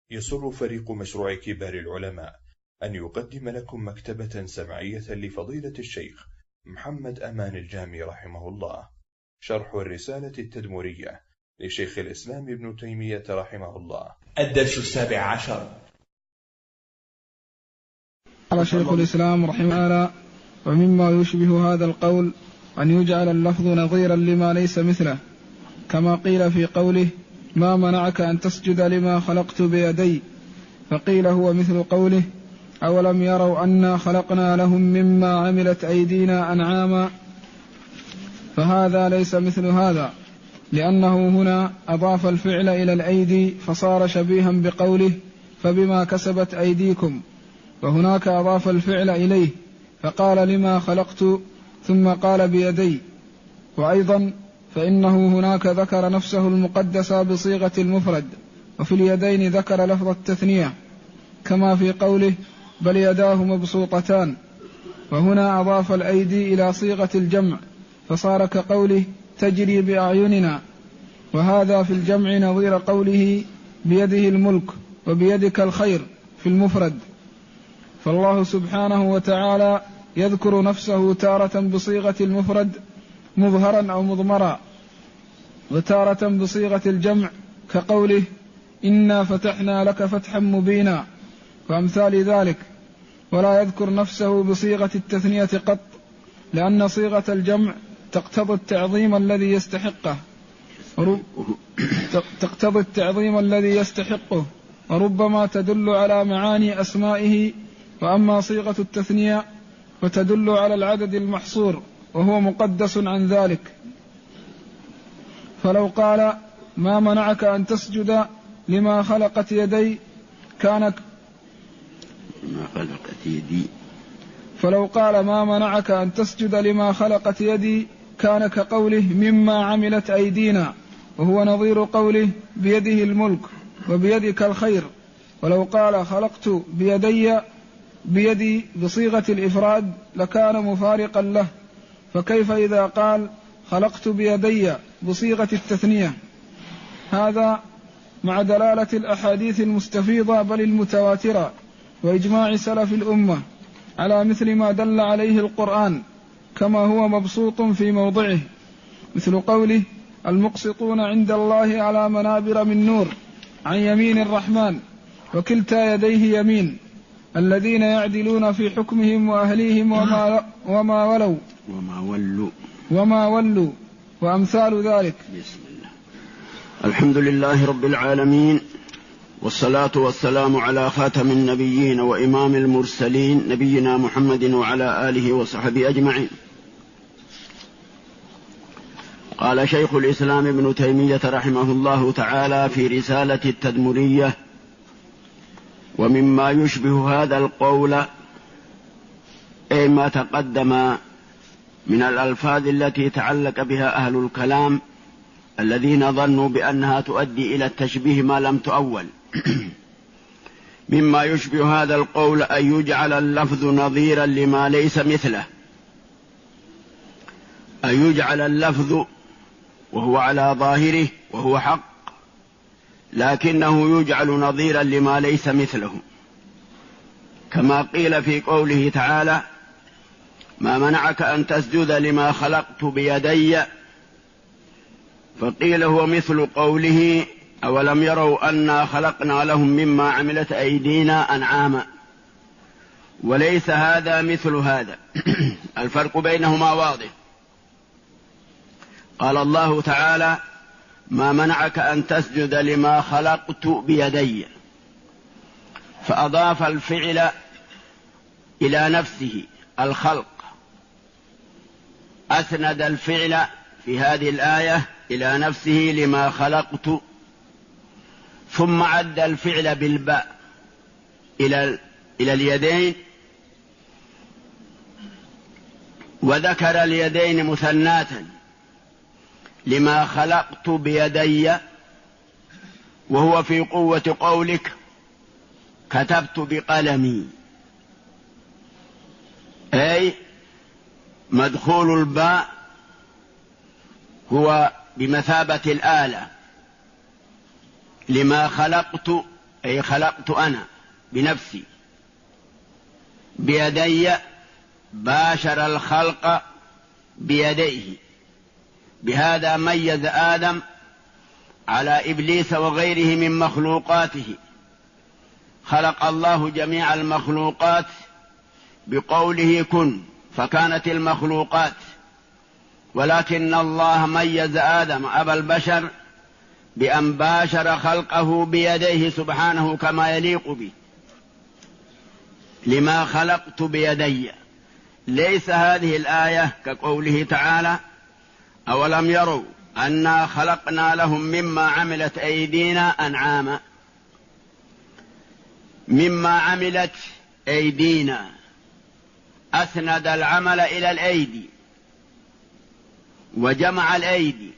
يسر فريق مشروع كبار العلماء أن يقدم لكم مكتبة سمعية لفضيلة الشيخ محمد أمان الجامي رحمه الله، شرح الرسالة التدمرية لشيخ الإسلام ابن تيمية رحمه الله. الدرس 17. قال شيخ الإسلام رحمه الله: ومما يشبه هذا القول أن يجعل اللفظ نظيرا لما ليس مثله، كما قيل في قوله: ما منعك أن تسجد لما خلقت بيدي، فقيل هو مثل قوله: أولم يروا أنا خلقنا لهم مما عملت أيدينا أنعاما، فهذا ليس مثل هذا، لأنه هنا أضاف الفعل إلى الأيدي فصار شبيها بقوله: فبما كسبت أيديكم، وهناك أضاف الفعل إليه فقال: لما خلقت، ثم قال بيدي. وأيضا فإنه هناك ذكر نفسه المقدسة بصيغة المفرد، وفي اليدين ذكر لفظ التثنية كما في قوله: بل يداه مبسوطتان، وهنا أضاف الأيدي إلى صيغة الجمع فصار كقوله: تجري بأعيننا، وهذا في الجمع نظير قوله: بيده الملك وبيدك الخير في المفرد. فالله سبحانه وتعالى يذكر نفسه تارة بصيغة المفرد مظهرا أو مضمرا، وتارة بصيغة الجمع كقوله: إنا فتحنا لك فتحا مبينا، وأمثال ذلك، ولا يذكر نفسه بصيغة التثنية قط، لأن صيغة الجمع تقتضي التعظيم الذي يستحقه وربما تدل على معاني أسمائه، وأما صيغة التثنية فتدل على العدد المحصور وهو مقدس عن ذلك. فلو قال: ما منعك أن تسجد لما خلقت يدي، فلو قال: ما منعك أن تسجد لما خلقت يدي، كان كقوله: مما عملت أيدينا، وهو نظير قوله: بيده الملك وبيدك الخير. ولو قال: خلقت بيدي بصيغة الإفراد لكان مفارقا له، فكيف إذا قال: خلقت بيدي بصيغة التثنية؟ هذا مع دلالة الأحاديث المستفيضة بل المتواترة وإجماع سلف الأمة على مثل ما دل عليه القرآن، كما هو مبسوط في موضعه، مثل قوله: المقسطون عند الله على منابر من نور عن يمين الرحمن وكلتا يديه يمين، الذين يعدلون في حكمهم وأهليهم وما ولوا وأمثال ذلك. بسم الله. الحمد لله رب العالمين، والصلاة والسلام على خاتم النبيين وإمام المرسلين، نبينا محمد وعلى آله وصحبه أجمعين. قال شيخ الإسلام ابن تيمية رحمه الله تعالى في رسالة التدمرية: ومما يشبه هذا القول أي ما تقدم من الألفاظ التي تعلق بها أهل الكلام الذين ظنوا بأنها تؤدي إلى التشبيه ما لم تؤول. مما يشبه هذا القول أن يجعل اللفظ نظيرا لما ليس مثله، أن يجعل اللفظ وهو على ظاهره وهو حق، لكنه يجعل نظيرا لما ليس مثله، كما قيل في قوله تعالى: ما منعك أن تسجد لما خلقت بيدي، فقيل هو مثل قوله: أولم يروا أنا خلقنا لهم مما عملت أيدينا أنعاما، وليس هذا مثل هذا. الفرق بينهما واضح. قال الله تعالى: ما منعك أن تسجد لما خلقت بيدي، فأضاف الفعل إلى نفسه، الخلق، أسند الفعل في هذه الآية إلى نفسه لما خلقت، ثم عد الفعل بالباء إلى اليدين، وذكر اليدين مثناة لما خلقت بيدي، وهو في قوة قولك: كتبت بقلمي، أي مدخول الباء هو بمثابة الآلة. لما خلقت أي خلقت أنا بنفسي بيدي، باشر الخلق بيديه. بهذا ميز آدم على إبليس وغيره من مخلوقاته. خلق الله جميع المخلوقات بقوله كن فكانت المخلوقات، ولكن الله ميز آدم أبا البشر بأن باشر خلقه بيديه سبحانه كما يليق به. لما خلقت بيدي. ليس هذه الآية كقوله تعالى أولم يروا أنا خلقنا لهم مما عملت أيدينا أنعاما. مما عملت أيدينا أسند العمل إلى الأيدي وجمع الأيدي.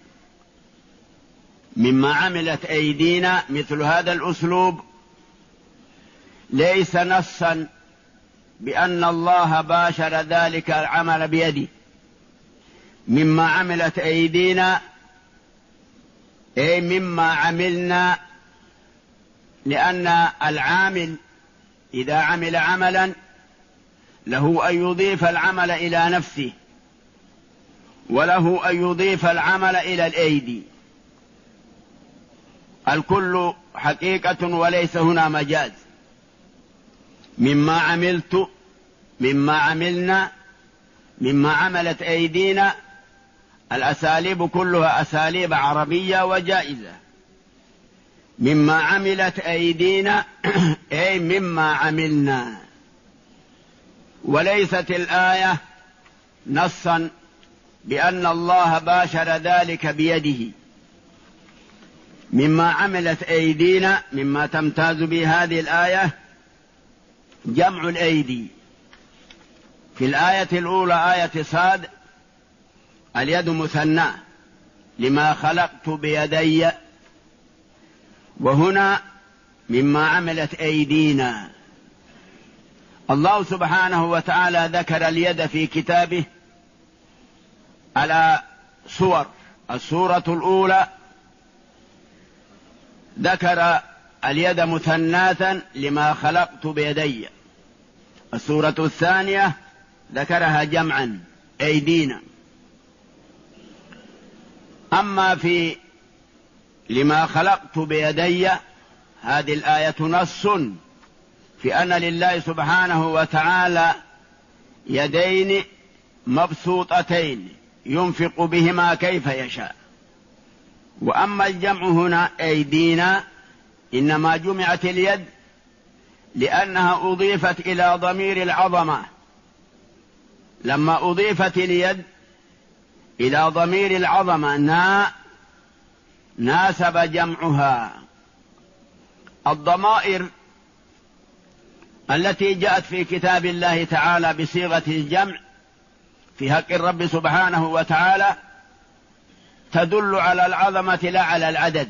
مما عملت أيدينا مثل هذا الأسلوب ليس نصا بأن الله باشر ذلك العمل بيده. مما عملت أيدينا أي مما عملنا، لأن العامل إذا عمل عملا له أن يضيف العمل إلى نفسه، وله أن يضيف العمل إلى الأيدي. الكل حقيقة وليس هنا مجاز. مما عملت، مما عملنا، مما عملت أيدينا، الأساليب كلها أساليب عربية وجائزة. مما عملت أيدينا أي مما عملنا. وليست الآية نصا بأن الله باشر ذلك بيده. مما عملت أيدينا مما تمتاز به هذه الآية جمع الأيدي. في الآية الأولى آية صاد اليد مثنى لما خلقت بيدي، وهنا مما عملت أيدينا. الله سبحانه وتعالى ذكر اليد في كتابه على صور. السورة الأولى ذكر اليد مثناة لما خلقت بيدي. السورة الثانية ذكرها جمعا أيدينا. أما في لما خلقت بيدي هذه الآية نص في أن لله سبحانه وتعالى يدين مبسوطتين ينفق بهما كيف يشاء. وأما الجمع هنا أيدينا إنما جمعت اليد لأنها أضيفت إلى ضمير العظمة. لما أضيفت اليد إلى ضمير العظمة ناسب جمعها. الضمائر التي جاءت في كتاب الله تعالى بصيغة الجمع في حق الرب سبحانه وتعالى تدل على العظمة لا على العدد.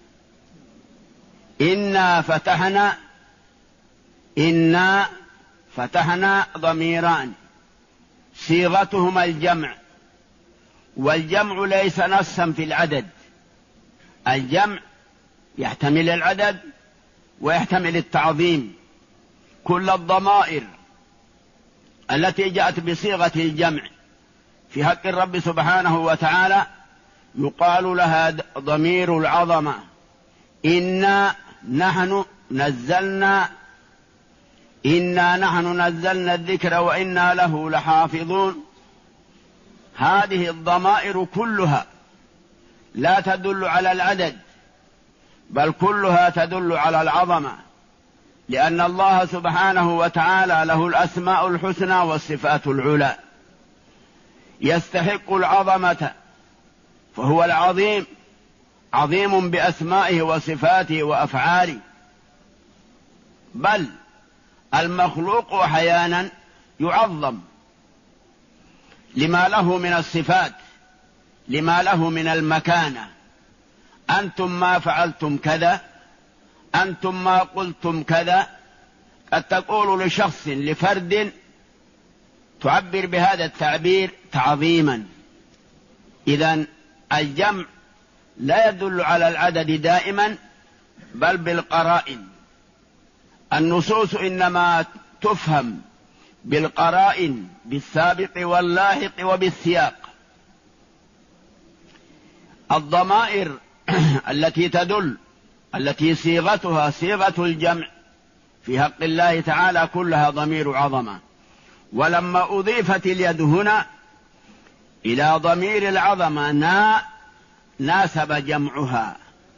إنا فتحنا ضميران صيغتهما الجمع، والجمع ليس نصا في العدد. الجمع يحتمل العدد ويحتمل التعظيم. كل الضمائر التي جاءت بصيغة الجمع في حق الرب سبحانه وتعالى يقال لها ضمير العظمة. إنا نحن نزلنا الذكر وإنا له لحافظون. هذه الضمائر كلها لا تدل على العدد، بل كلها تدل على العظمة، لأن الله سبحانه وتعالى له الأسماء الحسنى والصفات العلى. يستحق العظمة فهو العظيم، عظيم بأسمائه وصفاته وأفعاله. بل المخلوق أحيانا يعظم لما له من الصفات، لما له من المكانة. أنتم ما فعلتم كذا، أنتم ما قلتم كذا. قد تقول لشخص لفرد تعبر بهذا التعبير تعظيما. إذن الجمع لا يدل على العدد دائما، بل بالقرائن. النصوص إنما تفهم بالقرائن، بالسابق واللاحق وبالسياق. الضمائر التي تدل، التي صيغتها صيغة الجمع في حق الله تعالى كلها ضمير عظمة، ولما أضيفت اليد هنا إلى ضمير العظمة ناسب جمعها،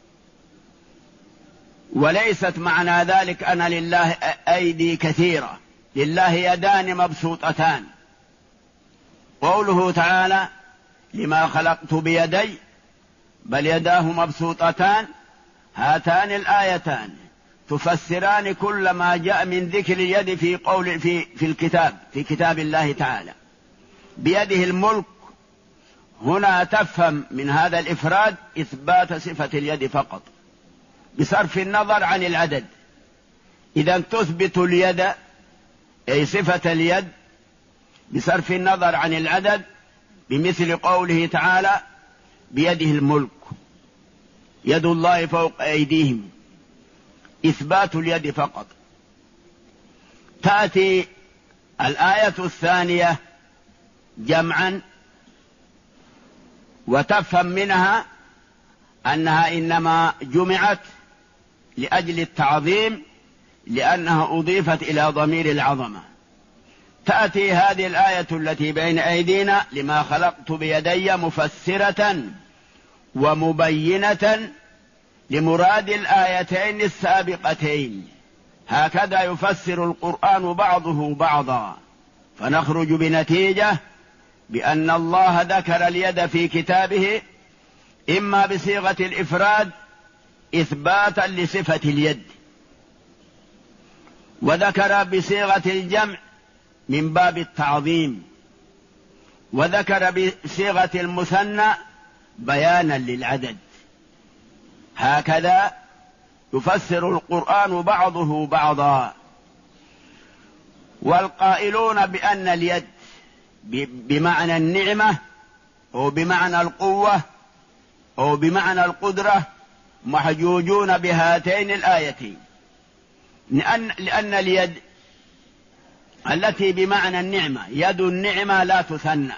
وليست معنى ذلك أن لله أيدي كثيرة، لله يدان مبسوطتان. قوله تعالى لما خلقت بيدي بل يداه مبسوطتان، هاتان الآيتان تفسران كل ما جاء من ذكر اليد في الكتاب، في كتاب الله تعالى. بيده الملك، هنا تفهم من هذا الإفراد إثبات صفة اليد فقط بصرف النظر عن العدد. إذا تثبت اليد أي صفة اليد بصرف النظر عن العدد، بمثل قوله تعالى بيده الملك، يد الله فوق أيديهم، إثبات اليد فقط. تأتي الآية الثانية جمعا وتفهم منها أنها إنما جمعت لأجل التعظيم، لأنها أضيفت إلى ضمير العظمة. تأتي هذه الآية التي بين أيدينا لما خلقت بيدي مفسرة ومبينة لمراد الآيتين السابقتين. هكذا يفسر القرآن بعضه بعضا، فنخرج بنتيجة بأن الله ذكر اليد في كتابه إما بصيغة الإفراد إثباتا لصفة اليد، وذكر بصيغة الجمع من باب التعظيم، وذكر بصيغة المثنى بيانا للعدد. هكذا يفسر القرآن بعضه بعضا. والقائلون بأن اليد بمعنى النعمة أو بمعنى القوة أو بمعنى القدرة محجوجون بهاتين الآيتين، لأن اليد التي بمعنى النعمة يد النعمة لا تثنى،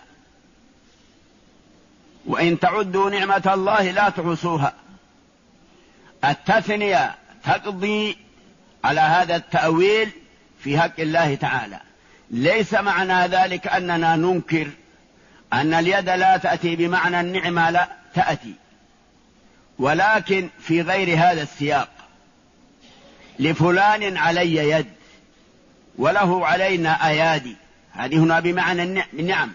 وإن تعدوا نعمة الله لا تحصوها. التثنية تقضي على هذا التأويل في حق الله تعالى. ليس معنى ذلك أننا ننكر أن اليد لا تأتي بمعنى النعمة، لا تأتي، ولكن في غير هذا السياق. لفلان علي يد وله علينا أيادي، هذه هنا بمعنى النعم.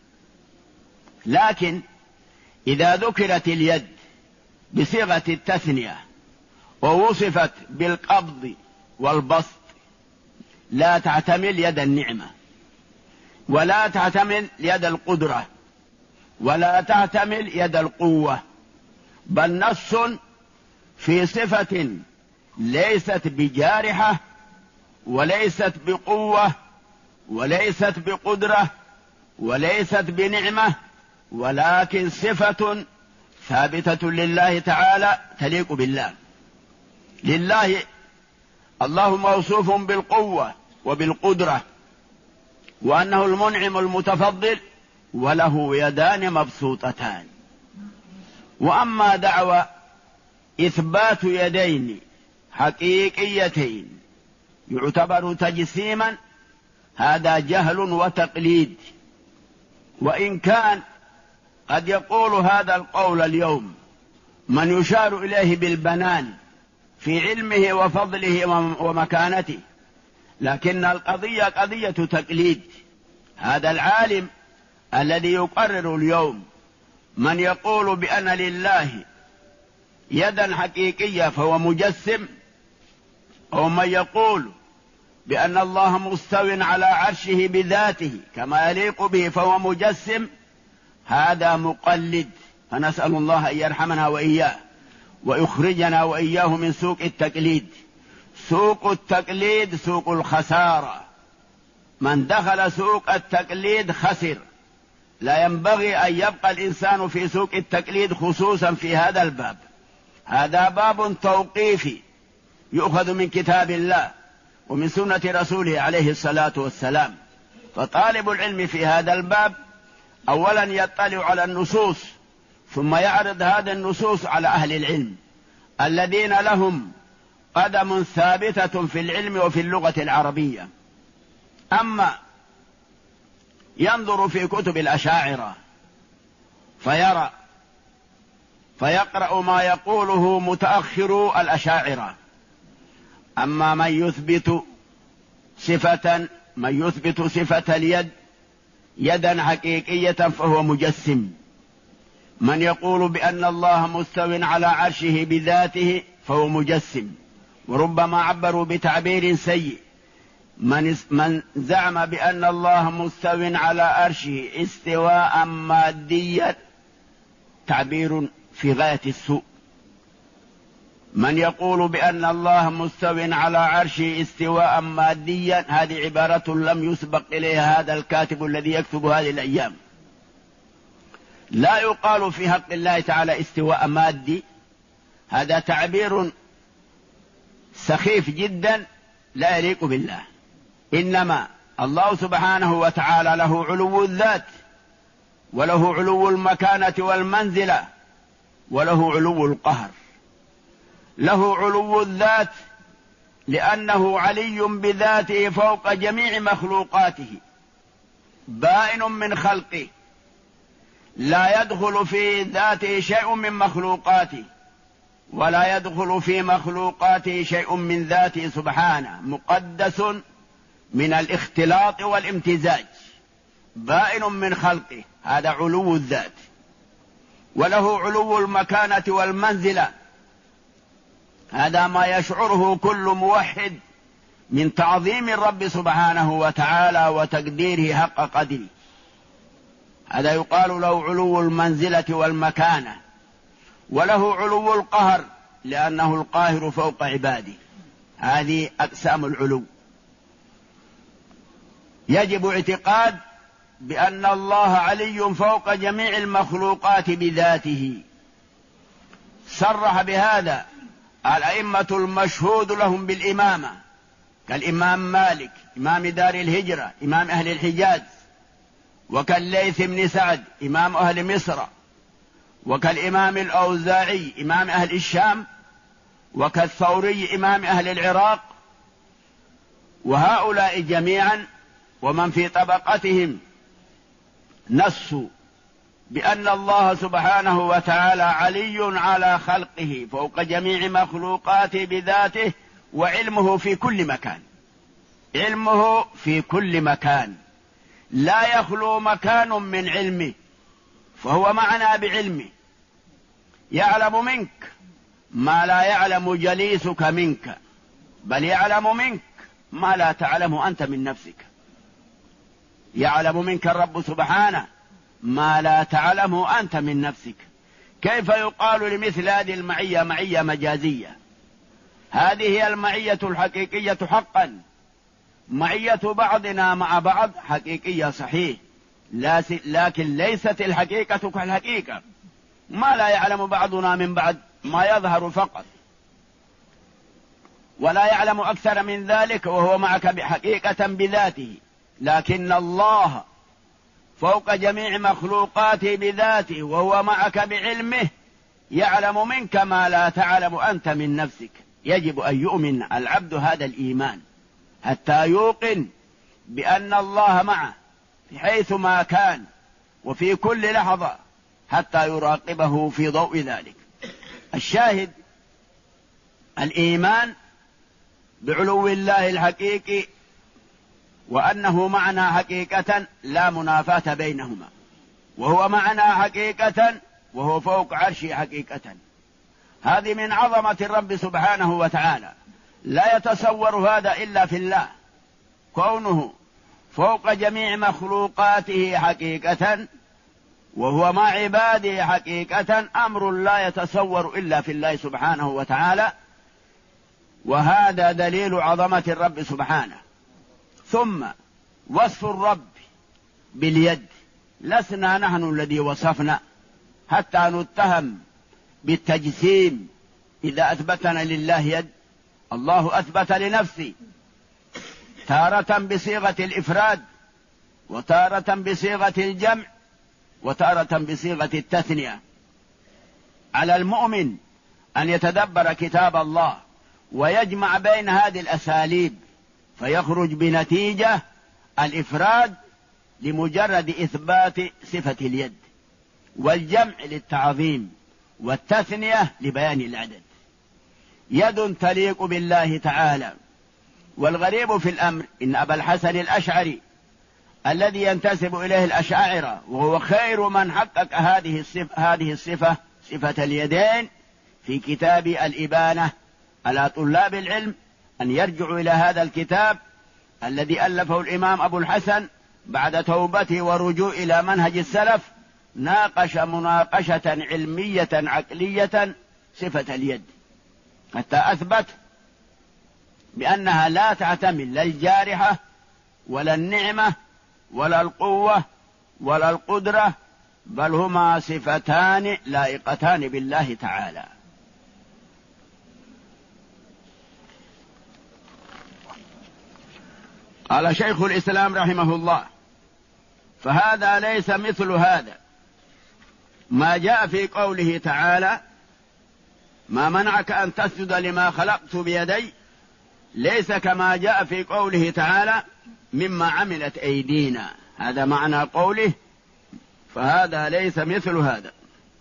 لكن إذا ذكرت اليد بصيغة التثنية ووصفت بالقبض والبسط لا تعتمل يد النعمة، ولا تعتمل يد القدرة، ولا تعتمل يد القوة، بل نص في صفة ليست بجارحة وليست بقوة وليست بقدرة وليست بنعمة، ولكن صفة ثابتة لله تعالى تليق بالله. لله الله موصوف بالقوة وبالقدرة، وأنه المنعم المتفضل وله يدان مبسوطتان. وأما دعوى إثبات يدين حقيقيتين يعتبر تجسيما، هذا جهل وتقليد. وإن كان قد يقول هذا القول اليوم من يشار إليه بالبنان في علمه وفضله ومكانته، لكن القضية قضية تقليد. هذا العالم الذي يقرر اليوم من يقول بأن لله يدا حقيقية فهو مجسم، أو من يقول بأن الله مستو على عرشه بذاته كما يليق به فهو مجسم، هذا مقلد. فنسأل الله أن يرحمنا وإياه ويخرجنا وإياه من سوق التقليد. سوق التقليد سوق الخسارة، من دخل سوق التقليد خسر. لا ينبغي أن يبقى الإنسان في سوق التقليد، خصوصا في هذا الباب. هذا باب توقيفي يؤخذ من كتاب الله ومن سنة رسوله عليه الصلاة والسلام. فطالب العلم في هذا الباب أولا يطلع على النصوص، ثم يعرض هذه النصوص على أهل العلم الذين لهم قدم ثابتة في العلم وفي اللغة العربية. أما ينظر في كتب الأشاعرة فيقرأ ما يقوله متأخر الأشاعرة. أما من يثبت صفة اليد يدا حقيقية فهو مجسم. من يقول بأن الله مستو على عرشه بذاته فهو مجسم، وربما عبروا بتعبير سيء. من زعم بأن الله مستو على عرشه استواء ماديا تعبير في غاية السوء. من يقول بأن الله مستو على عرشه استواء ماديا هذه عبارة لم يسبق إليها هذا الكاتب الذي يكتب هذه الأيام. لا يقال في حق الله تعالى استواء مادي، هذا تعبير سخيف جدا لا يليق بالله. إنما الله سبحانه وتعالى له علو الذات، وله علو المكانة والمنزلة، وله علو القهر. له علو الذات لأنه علي بذاته فوق جميع مخلوقاته، بائن من خلقه، لا يدخل في ذاته شيء من مخلوقاته، ولا يدخل في مخلوقاته شيء من ذاته سبحانه، مقدس من الاختلاط والامتزاج، بائن من خلقه، هذا علو الذات. وله علو المكانة والمنزلة، هذا ما يشعره كل موحد من تعظيم الرب سبحانه وتعالى وتقديره حق قدره. هذا يقال له علو المنزلة والمكانة. وله علو القهر لأنه القاهر فوق عباده. هذه أقسام العلو. يجب اعتقاد بأن الله علي فوق جميع المخلوقات بذاته. صرح بهذا الأئمة المشهود لهم بالإمامة كالإمام مالك إمام دار الهجرة إمام أهل الحجاز، وكالليث بن سعد إمام أهل مصر، وكالإمام الأوزاعي إمام أهل الشام، وكالثوري إمام أهل العراق. وهؤلاء جميعا ومن في طبقتهم نصوا بأن الله سبحانه وتعالى علي على خلقه فوق جميع مخلوقاته بذاته، وعلمه في كل مكان. علمه في كل مكان، لا يخلو مكان من علمه، فهو معنا بعلمه. يعلم منك ما لا يعلم جليسك منك، بل يعلم منك ما لا تعلم أنت من نفسك. يعلم منك الرب سبحانه ما لا تعلمه أنت من نفسك. كيف يقال لمثل هذه المعية معية مجازية؟ هذه هي المعية الحقيقية حقا. معية بعضنا مع بعض حقيقية صحيح، لكن ليست الحقيقة كالحقيقة. ما لا يعلم بعضنا من بعض ما يظهر فقط، ولا يعلم أكثر من ذلك وهو معك بحقيقة بذاته. لكن الله فوق جميع مخلوقاته بذاته وهو معك بعلمه، يعلم منك ما لا تعلم أنت من نفسك. يجب أن يؤمن العبد هذا الإيمان حتى يوقن بأن الله معه في حيث ما كان وفي كل لحظة، حتى يراقبه في ضوء ذلك. الشاهد الإيمان بعلو الله الحقيقي، وأنه معنا حقيقة لا منافاة بينهما، وهو معنا حقيقة وهو فوق عرشه حقيقة. هذه من عظمة الرب سبحانه وتعالى، لا يتصور هذا إلا في الله، كونه فوق جميع مخلوقاته حقيقة وهو مع عباده حقيقة، أمر لا يتصور إلا في الله سبحانه وتعالى، وهذا دليل عظمة الرب سبحانه. ثم وصف الرب باليد، لسنا نحن الذي وصفنا حتى نتهم بالتجسيم إذا أثبتنا لله يد. الله أثبت لنفسه تارة بصيغة الإفراد، وتارة بصيغة الجمع، وتارة بصيغة التثنية. على المؤمن أن يتدبر كتاب الله ويجمع بين هذه الأساليب فيخرج بنتيجة الإفراد لمجرد إثبات صفة اليد، والجمع للتعظيم، والتثنية لبيان العدد. يد تليق بالله تعالى. والغريب في الأمر إن أبا الحسن الأشعري الذي ينتسب إليه الأشاعرة وهو خير من حقق هذه الصفة، صفة اليدين، في كتاب الإبانة على طلاب العلم أن يرجعوا إلى هذا الكتاب الذي ألفه الإمام أبو الحسن بعد توبته ورجوع إلى منهج السلف. ناقش مناقشة علمية عقلية صفة اليد حتى أثبت بأنها لا تعتمد لا الجارحة ولا النعمة ولا القوة ولا القدرة، بل هما صفتان لائقتان بالله تعالى. قال شيخ الإسلام رحمه الله: فهذا ليس مثل هذا ما جاء في قوله تعالى: ما منعك أن تسجد لما خلقت بيدي، ليس كما جاء في قوله تعالى: مما عملت أيدينا. هذا معنى قوله فهذا ليس مثل هذا،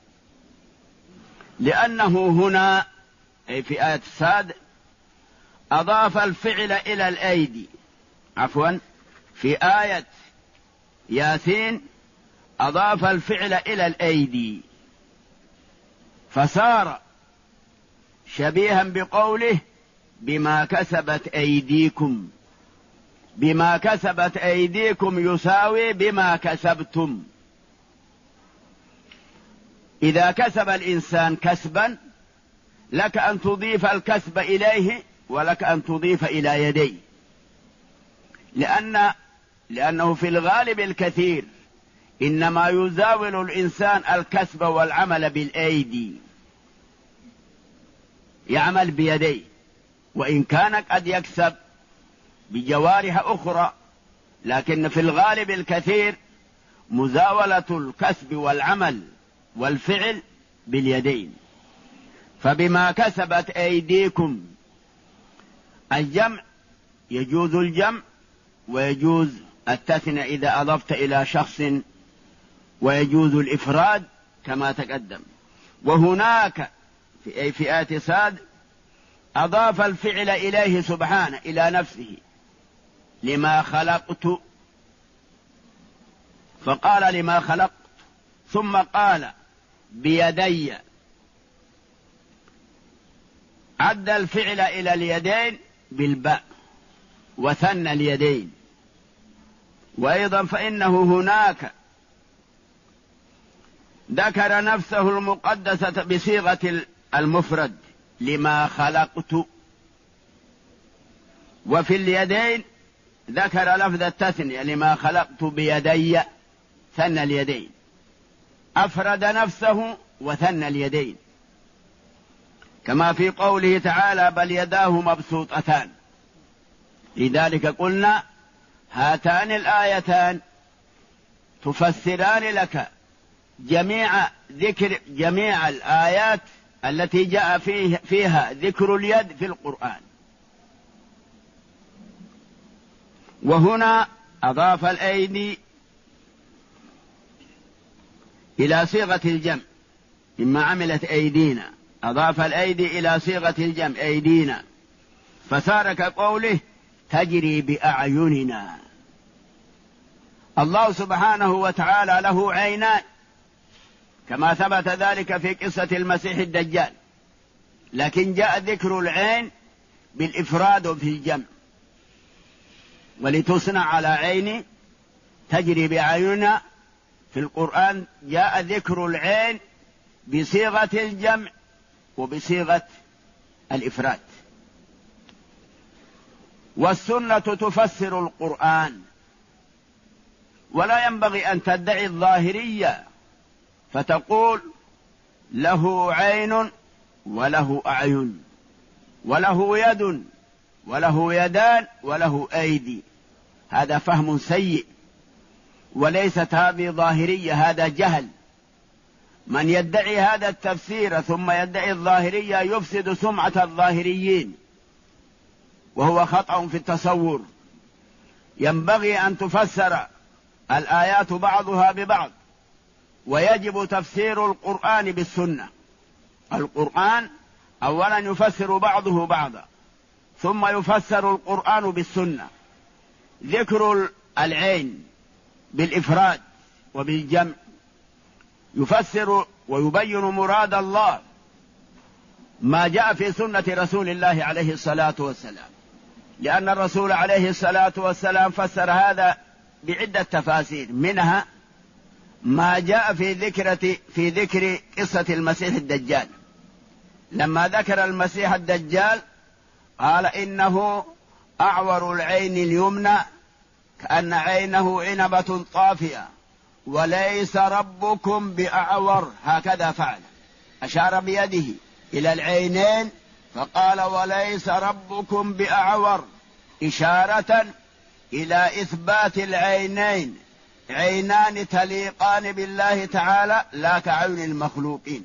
لأنه هنا أي في آية الساد أضاف الفعل إلى الأيدي، عفوا في آية ياسين أضاف الفعل إلى الأيدي، فصار شبيها بقوله بما كسبت أيديكم. بما كسبت أيديكم يساوي بما كسبتم. إذا كسب الإنسان كسبا لك أن تضيف الكسب إليه ولك أن تضيف إلى يديه، لأنه في الغالب الكثير إنما يزاول الإنسان الكسب والعمل بالأيدي، يعمل بيديه، وإن كان قد يكسب بجوارح أخرى، لكن في الغالب الكثير مزاولة الكسب والعمل والفعل باليدين. فبما كسبت أيديكم الجمع، يجوز الجمع ويجوز التثنية إذا أضفت إلى شخص، ويجوز الإفراد كما تقدم. وهناك في آية ساد أضاف الفعل إليه سبحانه إلى نفسه، لما خلقت، فقال لما خلقت، ثم قال بيدي، عد الفعل إلى اليدين بالباء وثنى اليدين. وأيضا فإنه هناك ذكر نفسه المقدسة بصيغة المفرد لما خلقت، وفي اليدين ذكر لفظ التثنية لما خلقت بيدي، ثنى اليدين، أفرد نفسه وثنى اليدين، كما في قوله تعالى بل يداه مبسوطتان. لذلك قلنا هاتان الآيتان تفسران لك ذكر جميع الآيات التي جاء فيها ذكر اليد في القرآن. وهنا أضاف الأيدي إلى صيغة الجمع، مما عملت أيدينا، أضاف الأيدي إلى صيغة الجمع أيدينا، فصار كقوله تجري بأعيننا. الله سبحانه وتعالى له عينان كما ثبت ذلك في قصة المسيح الدجال، لكن جاء ذكر العين بالإفراد في الجمع، ولتصنع على عيني تجري بأعيننا. في القرآن جاء ذكر العين بصيغة الجمع وبصيغة الإفراد. والسنة تفسر القرآن، ولا ينبغي أن تدعي الظاهرية فتقول له عين وله أعين وله يد وله يدان وله أيدي. هذا فهم سيء، وليست هذه ظاهرية، هذا جهل. من يدعي هذا التفسير ثم يدعي الظاهرية يفسد سمعة الظاهريين، وهو خطأ في التصور. ينبغي أن تفسر الآيات بعضها ببعض، ويجب تفسير القرآن بالسنة. القرآن أولا يفسر بعضه بعضا، ثم يفسر القرآن بالسنة. ذكر العين بالإفراد وبالجمع يفسر ويبين مراد الله، ما جاء في سنة رسول الله عليه الصلاة والسلام، لأن الرسول عليه الصلاة والسلام فسر هذا بعدة تفاسير، منها ما جاء في ذكر قصة المسيح الدجال. لما ذكر المسيح الدجال قال إنه أعور العين اليمنى كأن عينه عنبة طافية، وليس ربكم بأعور، هكذا فعل، أشار بيده إلى العينين فقال وليس ربكم بأعور، إشارة إلى إثبات العينين، عينان تليقان بالله تعالى لا كعين المخلوقين.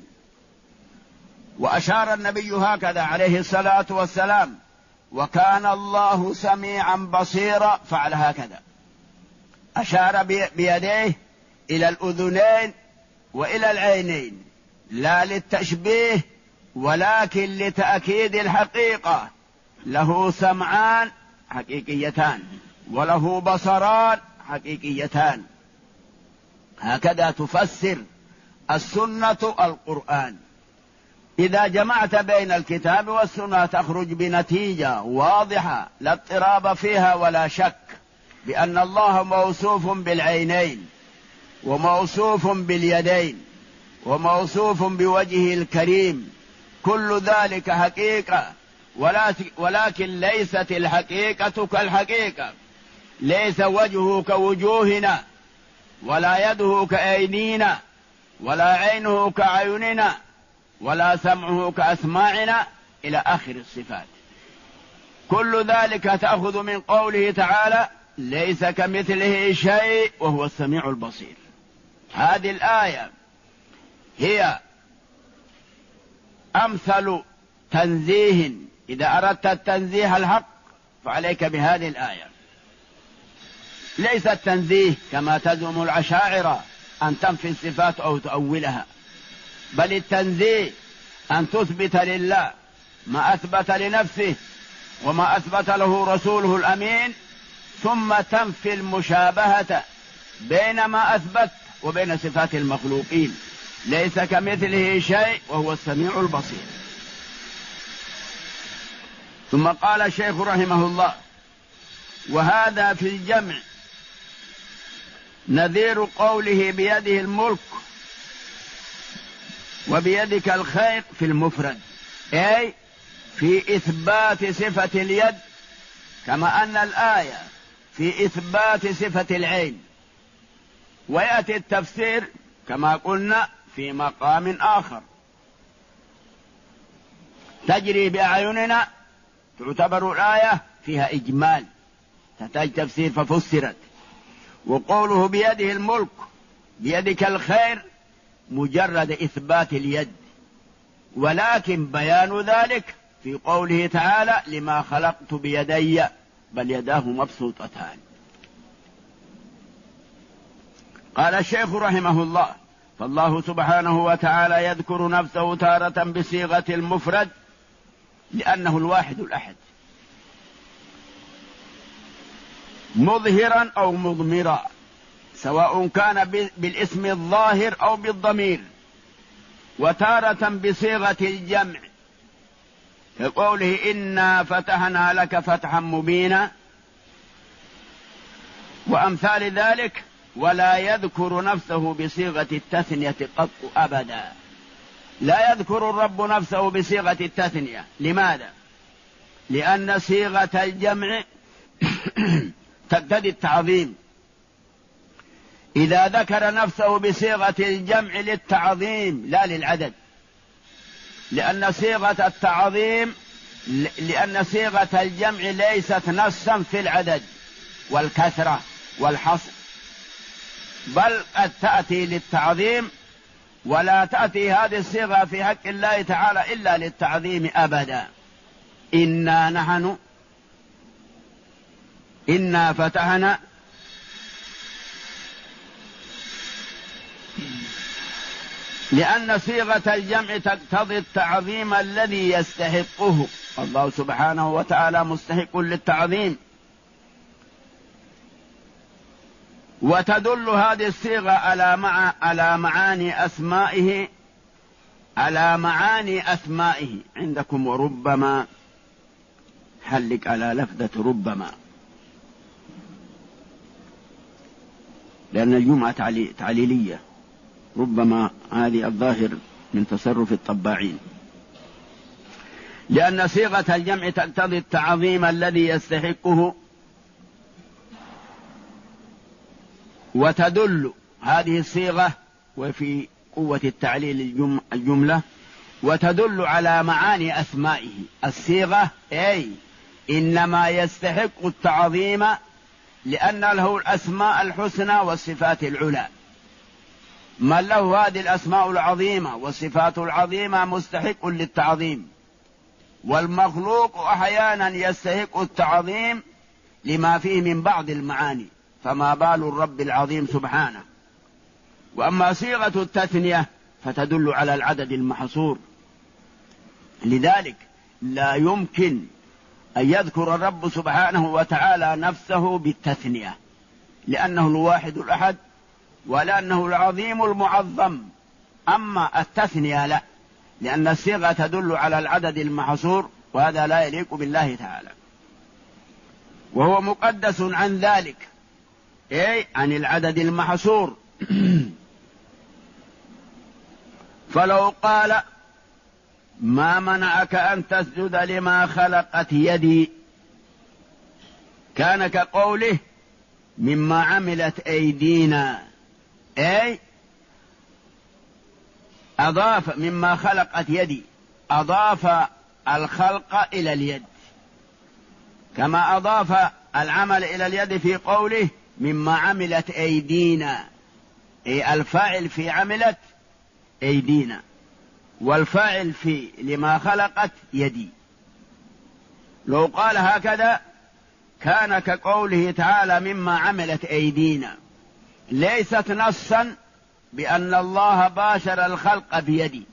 وأشار النبي هكذا عليه الصلاة والسلام وكان الله سميعا بصيرا، فعل هكذا، أشار بيديه إلى الأذنين وإلى العينين، لا للتشبيه ولكن لتأكيد الحقيقة. له سمعان حقيقيتان وله بصران حقيقيتان. هكذا تفسر السنة القرآن. إذا جمعت بين الكتاب والسنة تخرج بنتيجة واضحة لا اضطراب فيها ولا شك، بأن الله موصوف بالعينين وموصوف باليدين وموصوف بوجهه الكريم، كل ذلك حقيقة، ولكن ليست الحقيقة كالحقيقة. ليس وجهه كوجوهنا، ولا يده كأيدينا، ولا عينه كعيوننا، ولا سمعه كأسماعنا، إلى آخر الصفات. كل ذلك تأخذ من قوله تعالى ليس كمثله شيء وهو السميع البصير. هذه الآية هي أمثل تنزيه. إذا أردت التنزيه الحق فعليك بهذه الآية. ليس التنزيه كما تزعم الأشاعرة أن تنفي الصفات أو تؤولها، بل التنزيه أن تثبت لله ما أثبت لنفسه وما أثبت له رسوله الأمين، ثم تنفي المشابهة بين ما أثبت وبين صفات المخلوقين. ليس كمثله شيء وهو السميع البصير. ثم قال الشيخ رحمه الله وهذا في الجمع نذير قوله بيده الملك وبيدك الخير في المفرد، أي في إثبات صفة اليد، كما أن الآية في إثبات صفة العين. ويأتي التفسير كما قلنا في مقام آخر. تجري بأعيننا تعتبر الآية فيها إجمال تحتاج تفسير ففسرت. وقوله بيده الملك بيدك الخير مجرد إثبات اليد، ولكن بيان ذلك في قوله تعالى لما خلقت بيدي بل يداه مبسوطتان. قال الشيخ رحمه الله فالله سبحانه وتعالى يذكر نفسه تارة بصيغة المفرد لأنه الواحد الأحد، مظهرا أو مضمرا، سواء كان بالاسم الظاهر أو بالضمير، وتارة بصيغة الجمع كقوله إنا فتحنا لك فتحا مبينا وأمثال ذلك. ولا يذكر نفسه بصيغة التثنية قط أبدا. لا يذكر الرب نفسه بصيغة التثنية. لماذا؟ لأن صيغة الجمع تقتضي التعظيم. إذا ذكر نفسه بصيغة الجمع للتعظيم لا للعدد، لأن صيغة التعظيم لأن صيغة الجمع ليست نصا في العدد والكثرة والحصر، بل قد تأتي للتعظيم، ولا تأتي هذه الصيغة في حق الله تعالى إلا للتعظيم أبدا. إنا فتحنا، لأن صيغة الجمع تقتضي التعظيم الذي يستحقه الله سبحانه وتعالى، مستحق للتعظيم. وتدل هذه الصيغة على معاني أسمائه عندكم. وربما حلق على لفظة ربما، لأن الجمعة تعليلية، ربما هذه الظاهر من تصرف الطباعين. لأن صيغة الجمع تقتضي التعظيم الذي يستحقه، وتدل هذه الصيغة وفي قوة التعليل الجملة، وتدل على معاني أسمائه. الصيغة إنما يستحق التعظيم لأن له الأسماء الحسنى والصفات العلى. من له هذه الأسماء العظيمة والصفات العظيمة مستحق للتعظيم. والمخلوق أحيانا يستحق التعظيم لما فيه من بعض المعاني، فما بال الرب العظيم سبحانه. وأما صيغة التثنية فتدل على العدد المحصور، لذلك لا يمكن أن يذكر الرب سبحانه وتعالى نفسه بالتثنية، لأنه الواحد الأحد ولأنه العظيم المعظم. أما التثنية لا، لأن الصيغة تدل على العدد المحصور، وهذا لا يليق بالله تعالى، وهو مقدس عن ذلك، عن العدد المحصور. فلو قال ما منعك أن تسجد لما خلقت يدي، كان كقوله مما عملت أيدينا، أضاف مما خلقت يدي، أضاف الخلق إلى اليد، كما أضاف العمل إلى اليد في قوله مما عملت أيدينا، الفاعل في عملت أيدينا، والفاعل في لما خلقت يدي. لو قال هكذا كان كقوله تعالى مما عملت أيدينا، ليست نصا بأن الله باشر الخلق بيدي،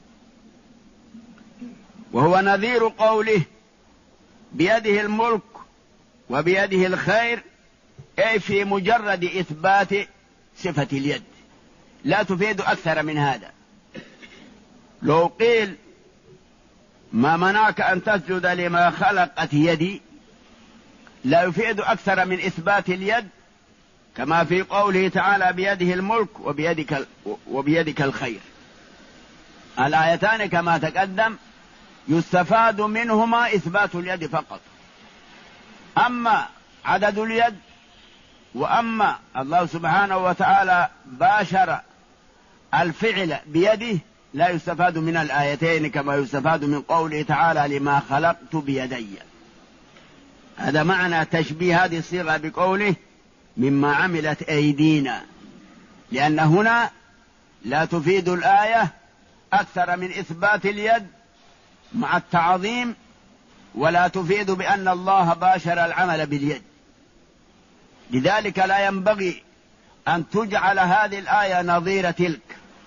وهو نذير قوله بيده الملك وبيده الخير، في مجرد إثبات صفة اليد، لا تفيد أكثر من هذا. لو قيل ما منعك أن تسجد لما خلقت يدي، لا يفيد أكثر من إثبات اليد، كما في قوله تعالى بيده الملك وبيدك الخير. الآيتان كما تقدم يستفاد منهما إثبات اليد فقط. أما عدد اليد، وأما الله سبحانه وتعالى باشر الفعل بيده، لا يستفاد من الآيتين كما يستفاد من قوله تعالى لما خلقت بيدي. هذا معنى تشبيه هذه الصيغة بقوله مما عملت أيدينا، لأن هنا لا تفيد الآية أكثر من إثبات اليد مع التعظيم، ولا تفيد بأن الله باشر العمل باليد. لذلك لا ينبغي أن تجعل هذه الآية نظير تلك،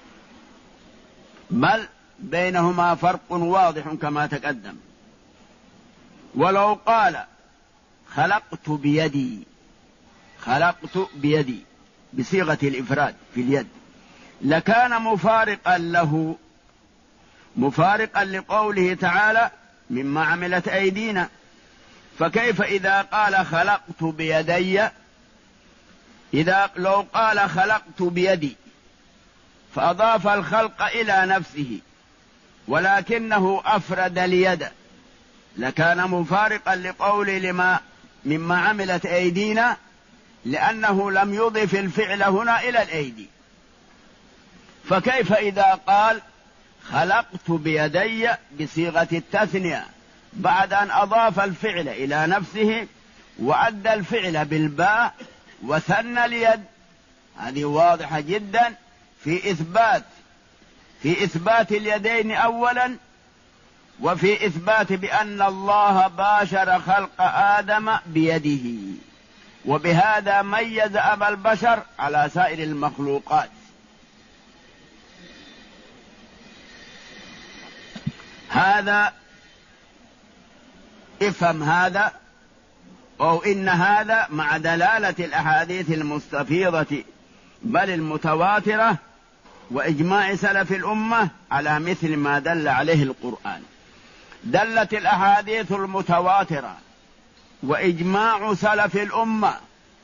بل بينهما فرق واضح كما تقدم. ولو قال خلقت بيدي بصيغة الإفراد في اليد، لكان مفارقا لقوله تعالى مما عملت أيدينا. فكيف إذا قال خلقت بيدي؟ لو قال خلقت بيدي فأضاف الخلق إلى نفسه ولكنه أفرد اليد، لكان مفارقا لقول مما عملت أيدينا، لأنه لم يضف الفعل هنا إلى الأيدي. فكيف إذا قال خلقت بيدي بصيغة التثنية بعد أن أضاف الفعل إلى نفسه وأدى الفعل بالباء وثنى اليد. هذه واضحة جدا في إثبات اليدين أولا، وفي إثبات بأن الله باشر خلق آدم بيده، وبهذا ميز أبا البشر على سائر المخلوقات. هذا افهم هذا، أو إن هذا مع دلالة الأحاديث المستفيضة بل المتواترة وإجماع سلف الأمة على مثل ما دل عليه القرآن. دلت الأحاديث المتواترة وإجماع سلف الأمة.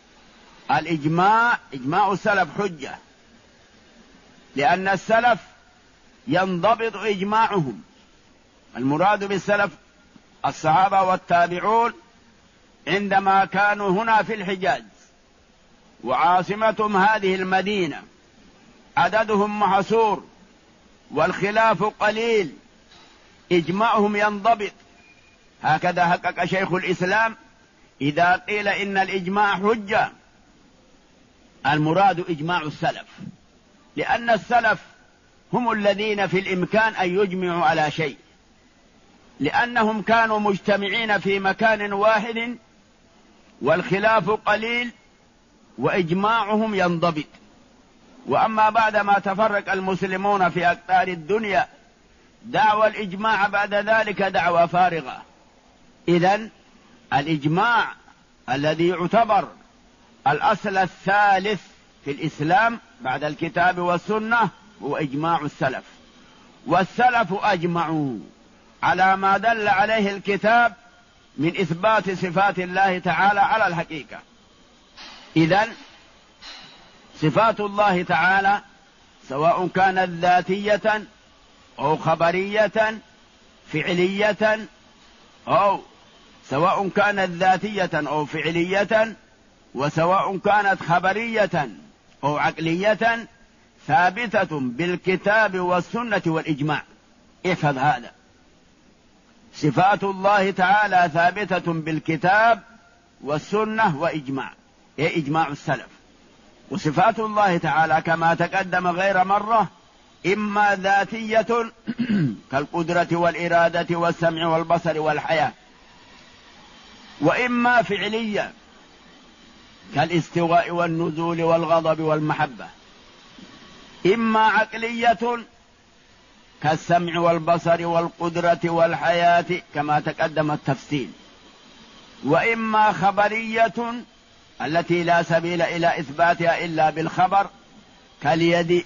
إجماع السلف حجة، لأن السلف ينضبط إجماعهم. المراد بالسلف الصحابة والتابعون عندما كانوا هنا في الحجاز وعاصمتهم هذه المدينة، عددهم محصور والخلاف قليل، إجماعهم ينضبط. هكذا حقق شيخ الإسلام: إذا قيل إن الإجماع حجة المراد إجماع السلف، لأن السلف هم الذين في الإمكان أن يجمعوا على شيء، لأنهم كانوا مجتمعين في مكان واحد والخلاف قليل وإجماعهم ينضبط. وأما بعدما تفرق المسلمون في أقطار الدنيا دعوى الإجماع بعد ذلك دعوى فارغة. إذن الإجماع الذي يعتبر الأصل الثالث في الإسلام بعد الكتاب والسنة هو إجماع السلف، والسلف أجمعوا على ما دل عليه الكتاب من إثبات صفات الله تعالى على الحقيقة. إذن صفات الله تعالى سواء كانت ذاتية أو خبرية فعلية، أو سواء كانت ذاتية أو فعلية، وسواء كانت خبرية أو عقلية، ثابتة بالكتاب والسنة والإجماع. احفظ هذا: صفات الله تعالى ثابتة بالكتاب والسنة وإجماع، إجماع السلف. وصفات الله تعالى كما تقدم غير مرة إما ذاتية كالقدرة والإرادة والسمع والبصر والحياة، وإما فعلية كالاستواء والنزول والغضب والمحبة، إما عقلية كالسمع والبصر والقدرة والحياة كما تقدم التفصيل، وإما خبرية التي لا سبيل إلى إثباتها إلا بالخبر كاليد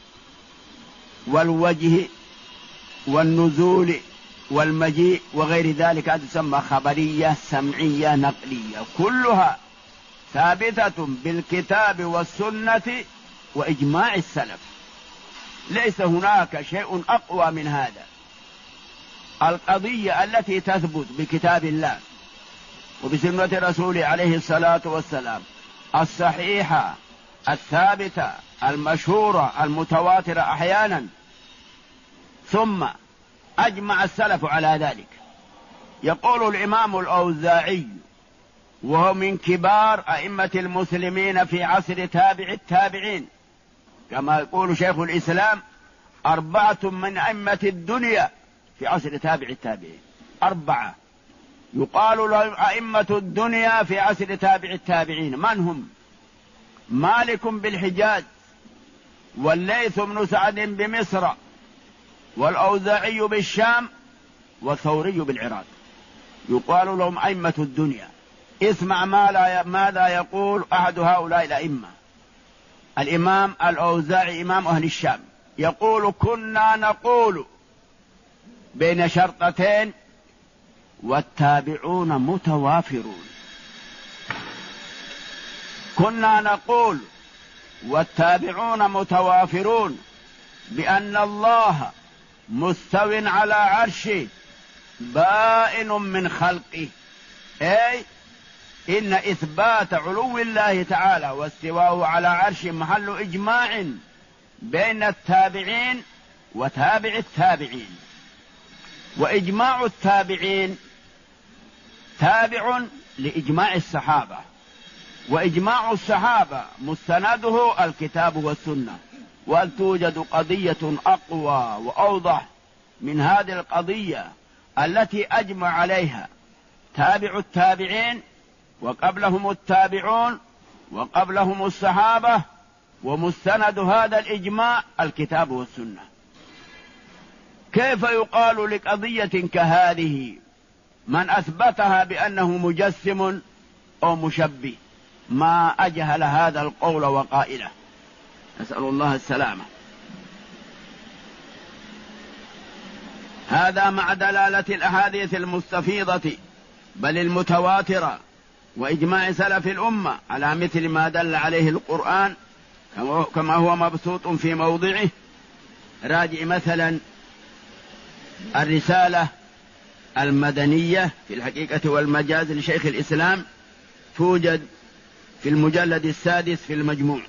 والوجه والنزول والمجيء وغير ذلك، هذه تسمى خبرية سمعية نقلية، كلها ثابتة بالكتاب والسنة وإجماع السلف. ليس هناك شيء أقوى من هذا. القضية التي تثبت بكتاب الله وبسنة رسوله عليه الصلاة والسلام الصحيحة الثابتة المشهورة المتواترة أحيانا، ثم أجمع السلف على ذلك. يقول الإمام الأوزاعي وهو من كبار أئمة المسلمين في عصر تابع التابعين، كما يقول شيخ الإسلام: 4 من أئمة الدنيا في عصر تابع التابعين، 4 يقال لهم أئمة الدنيا في عصر تابع التابعين. من هم؟ مالك بالحجاز، والليث بن سعد بمصر، والأوزاعي بالشام، والثوري بالعراق، يقال لهم أئمة الدنيا. اسمع ماذا يقول أحد هؤلاء الأئمة، الإمام الأوزاعي إمام أهل الشام، يقول: كنا نقول بين شرطتين والتابعون متوافرون. كنا نقول والتابعون متوافرون بأن الله مستو على عرشه بائن من خلقه، أي إن إثبات علو الله تعالى واستواءه على عرشه محل إجماع بين التابعين وتابع التابعين. وإجماع التابعين تابع لإجماع الصحابة، وإجماع الصحابة مستنده الكتاب والسنة. وهل توجد قضية أقوى وأوضح من هذه القضية التي أجمع عليها تابع التابعين وقبلهم التابعون وقبلهم الصحابة، ومستند هذا الإجماع الكتاب والسنة؟ كيف يقال لقضية كهذه من أثبتها بأنه مجسم أو مشبه؟ ما أجهل هذا القول وقائله، نسأل الله السلامة. هذا مع دلالة الأحاديث المستفيضة بل المتواترة وإجماع سلف الأمة على مثل ما دل عليه القرآن كما هو مبسوط في موضعه. راجع مثلا الرسالة المدنية في الحقيقة والمجاز لشيخ الإسلام، توجد في المجلد السادس في المجموع،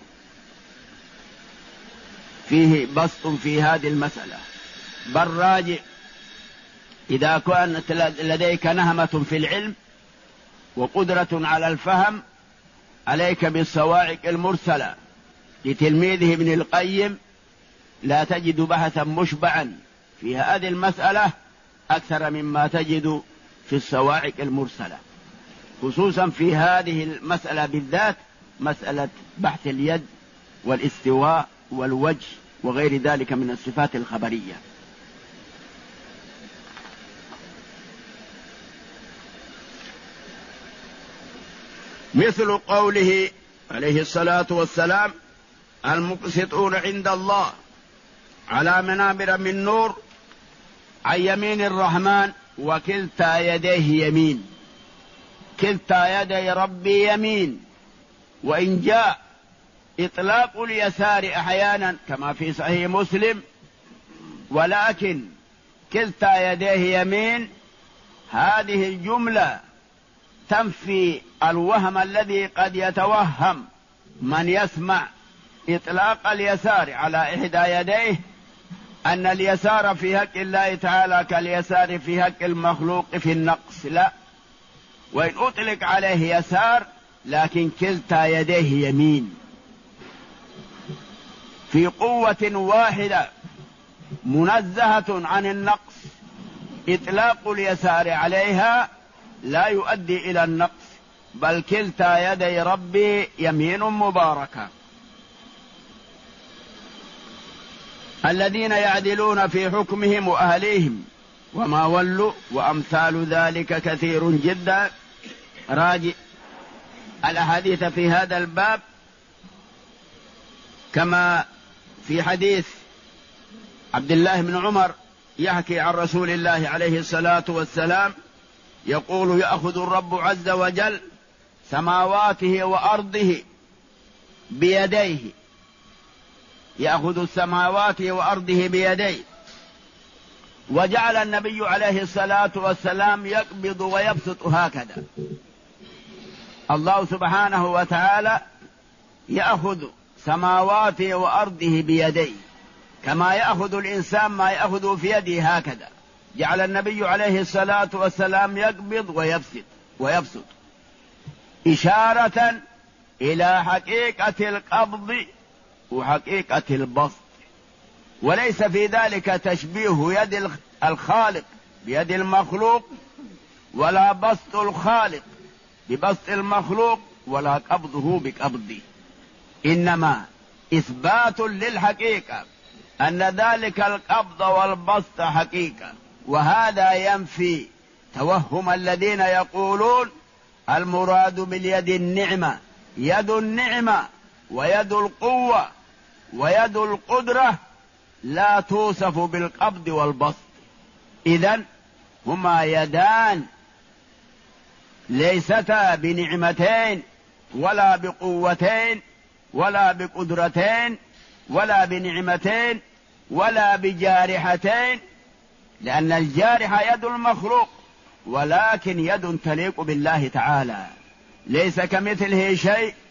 فيه بسط في هذه المسألة. بل راجع إذا كانت لديك نهمة في العلم وقدرة على الفهم عليك بالصواعق المرسلة لتلميذه ابن القيم، لا تجد بحثا مشبعا في هذه المسألة أكثر مما تجد في الصواعق المرسلة، خصوصا في هذه المسألة بالذات، مسألة بحث اليد والاستواء والوجه وغير ذلك من الصفات الخبرية. مثل قوله عليه الصلاة والسلام: المقسطون عند الله على منابر من نور عن يمين الرحمن وكلتا يديه يمين. كلتا يدي ربي يمين، وإن جاء إطلاق اليسار أحيانا كما في صحيح مسلم، ولكن كلتا يديه يمين هذه الجملة تنفي الوهم الذي قد يتوهم من يسمع إطلاق اليسار على إحدى يديه أن اليسار في حق الله تعالى كاليسار في حق المخلوق في النقص. لا، وإن أطلق عليه يسار لكن كلتا يديه يمين في قوة واحدة منزهة عن النقص. إطلاق اليسار عليها لا يؤدي إلى النقص، بل كلتا يدي ربي يمين مباركة. الذين يعدلون في حكمهم وأهليهم وما ولوا وأمثال ذلك كثير جدا. راجع الأحاديث في هذا الباب كما في حديث عبد الله بن عمر يحكي عن رسول الله عليه الصلاة والسلام يقول: يأخذ الرب عز وجل سماواته وأرضه بيديه، يأخذ السماوات وأرضه بيديه. وجعل النبي عليه الصلاة والسلام يقبض ويبسط هكذا. الله سبحانه وتعالى يأخذ سماواته وأرضه بيديه كما يأخذ الإنسان ما يأخذ في يده هكذا. جعل النبي عليه الصلاة والسلام يقبض ويبسط إشارة إلى حقيقة القبض وحقيقة البسط، وليس في ذلك تشبيه يد الخالق بيد المخلوق، ولا بسط الخالق ببسط المخلوق، ولا قبضه بقبضه، إنما إثبات للحقيقة أن ذلك القبض والبسط حقيقة. وهذا ينفي توهم الذين يقولون المراد باليد النعمة، يد النعمة ويد القوة ويد القدرة لا توصف بالقبض والبسط. إذن هما يدان ليستا بنعمتين ولا بقوتين ولا بقدرتين ولا بنعمتين ولا بجارحتين، لأن الجارحة يد المخلوق، ولكن يد تليق بالله تعالى، ليس كمثله شيء